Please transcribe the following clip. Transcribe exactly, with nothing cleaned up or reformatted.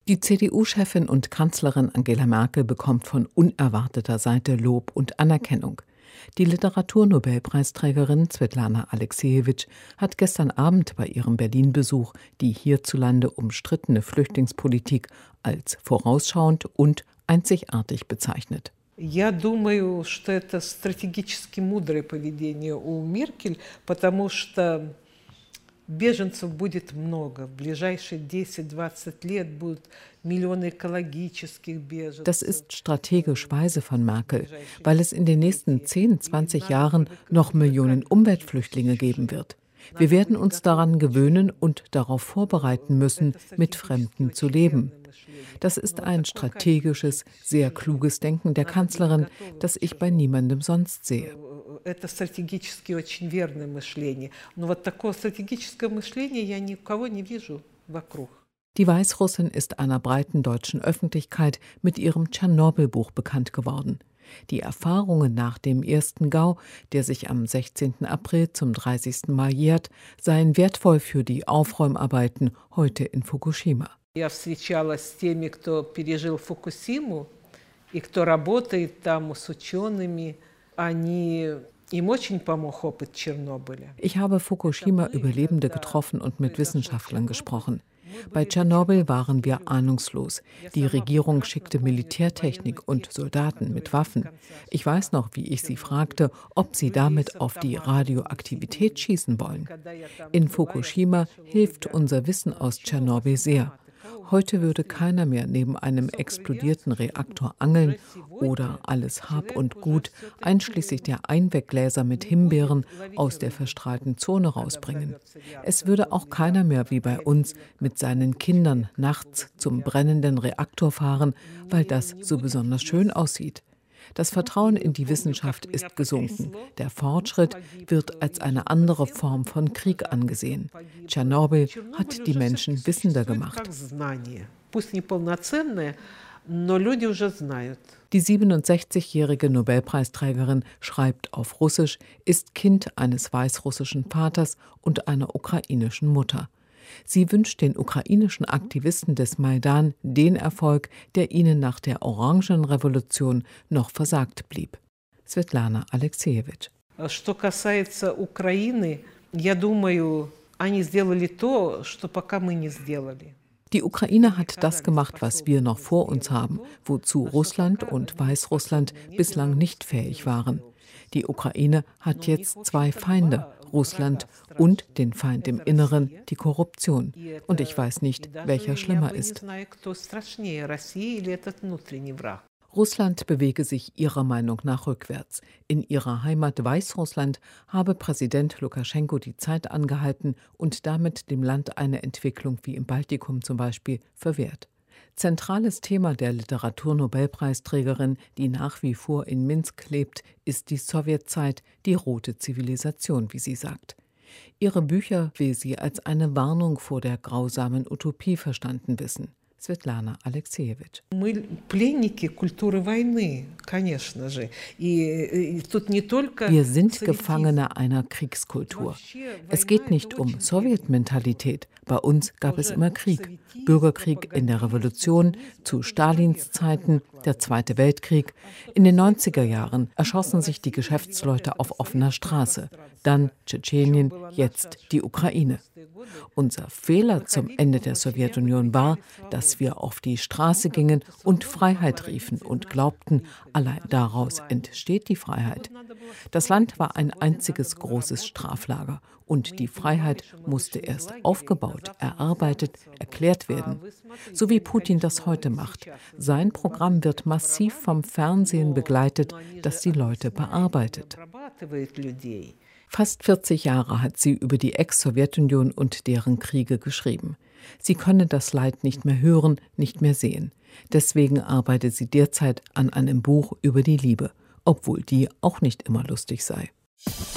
Die C D U-Chefin und Kanzlerin Angela Merkel bekommt von unerwarteter Seite Lob und Anerkennung. Die Literaturnobelpreisträgerin Svetlana Aleksejewitsch hat gestern Abend bei ihrem Berlin-Besuch die hierzulande umstrittene Flüchtlingspolitik als vorausschauend und einzigartig bezeichnet. Я думаю, что это стратегически мудрое поведение у Меркель, потому что беженцев будет много. В ближайшие десять-двадцать лет будут Millionen экологических беженцев. Das ist strategisch weise von Merkel, weil es in den nächsten zehn, zwanzig Jahren noch Millionen Umweltflüchtlinge geben wird. Wir werden uns daran gewöhnen und darauf vorbereiten müssen, mit Fremden zu leben. Das ist ein strategisches, sehr kluges Denken der Kanzlerin, das ich bei niemandem sonst sehe. Это стратегически очень верное мышление. Но вот такого стратегического мышления я ни у кого не вижу вокруг. Die Weißrussin ist einer breiten deutschen Öffentlichkeit mit ihrem Tschernobyl-Buch bekannt geworden. Die Erfahrungen nach dem ersten Gau, der sich am sechzehnten April zum dreißigsten Mal jährt, seien wertvoll für die Aufräumarbeiten heute in Fukushima. Я встречалась с теми, кто пережил Фукусиму и кто работает там с учеными, они им очень помог опыт Чернобыля. Ich habe Fukushima-Überlebende getroffen und mit Wissenschaftlern gesprochen. Bei Tschernobyl waren wir ahnungslos. Die Regierung schickte Militärtechnik und Soldaten mit Waffen. Ich weiß noch, wie ich sie fragte, ob sie damit auf die Radioaktivität schießen wollen. In Fukushima hilft unser Wissen aus Tschernobyl sehr. Heute würde keiner mehr neben einem explodierten Reaktor angeln oder alles Hab und Gut, einschließlich der Einweggläser mit Himbeeren, aus der verstrahlten Zone rausbringen. Es würde auch keiner mehr wie bei uns mit seinen Kindern nachts zum brennenden Reaktor fahren, weil das so besonders schön aussieht. Das Vertrauen in die Wissenschaft ist gesunken. Der Fortschritt wird als eine andere Form von Krieg angesehen. Tschernobyl hat die Menschen wissender gemacht. Die siebenundsechzigjährige Nobelpreisträgerin schreibt auf Russisch, ist Kind eines weißrussischen Vaters und einer ukrainischen Mutter. Sie wünscht den ukrainischen Aktivisten des Maidan den Erfolg, der ihnen nach der Orangenrevolution noch versagt blieb. Svetlana Aleksejewitsch. Что касается Украины, я думаю, они сделали то, что пока мы не сделали. Die Ukraine hat das gemacht, was wir noch vor uns haben, wozu Russland und Weißrussland bislang nicht fähig waren. Die Ukraine hat jetzt zwei Feinde, Russland und den Feind im Inneren, die Korruption. Und ich weiß nicht, welcher schlimmer ist. Russland bewege sich ihrer Meinung nach rückwärts. In ihrer Heimat Weißrussland habe Präsident Lukaschenko die Zeit angehalten und damit dem Land eine Entwicklung wie im Baltikum zum Beispiel verwehrt. Zentrales Thema der Literaturnobelpreisträgerin, die nach wie vor in Minsk lebt, ist die Sowjetzeit, die rote Zivilisation, wie sie sagt. Ihre Bücher will sie als eine Warnung vor der grausamen Utopie verstanden wissen. Svetlana Aleksejewitsch. Wir sind Gefangene einer Kriegskultur. Es geht nicht um Sowjetmentalität. Bei uns gab es immer Krieg. Bürgerkrieg in der Revolution, zu Stalins Zeiten, der Zweite Weltkrieg. In den neunziger Jahren erschossen sich die Geschäftsleute auf offener Straße. Dann Tschetschenien, jetzt die Ukraine. Unser Fehler zum Ende der Sowjetunion war, dass wir auf die Straße gingen und Freiheit riefen und glaubten, allein daraus entsteht die Freiheit. Das Land war ein einziges großes Straflager und die Freiheit musste erst aufgebaut, erarbeitet, erklärt werden. So wie Putin das heute macht. Sein Programm wird massiv vom Fernsehen begleitet, das die Leute bearbeitet. Fast vierzig Jahre hat sie über die Ex-Sowjetunion und deren Kriege geschrieben. Sie könne das Leid nicht mehr hören, nicht mehr sehen. Deswegen arbeitet sie derzeit an einem Buch über die Liebe, obwohl die auch nicht immer lustig sei.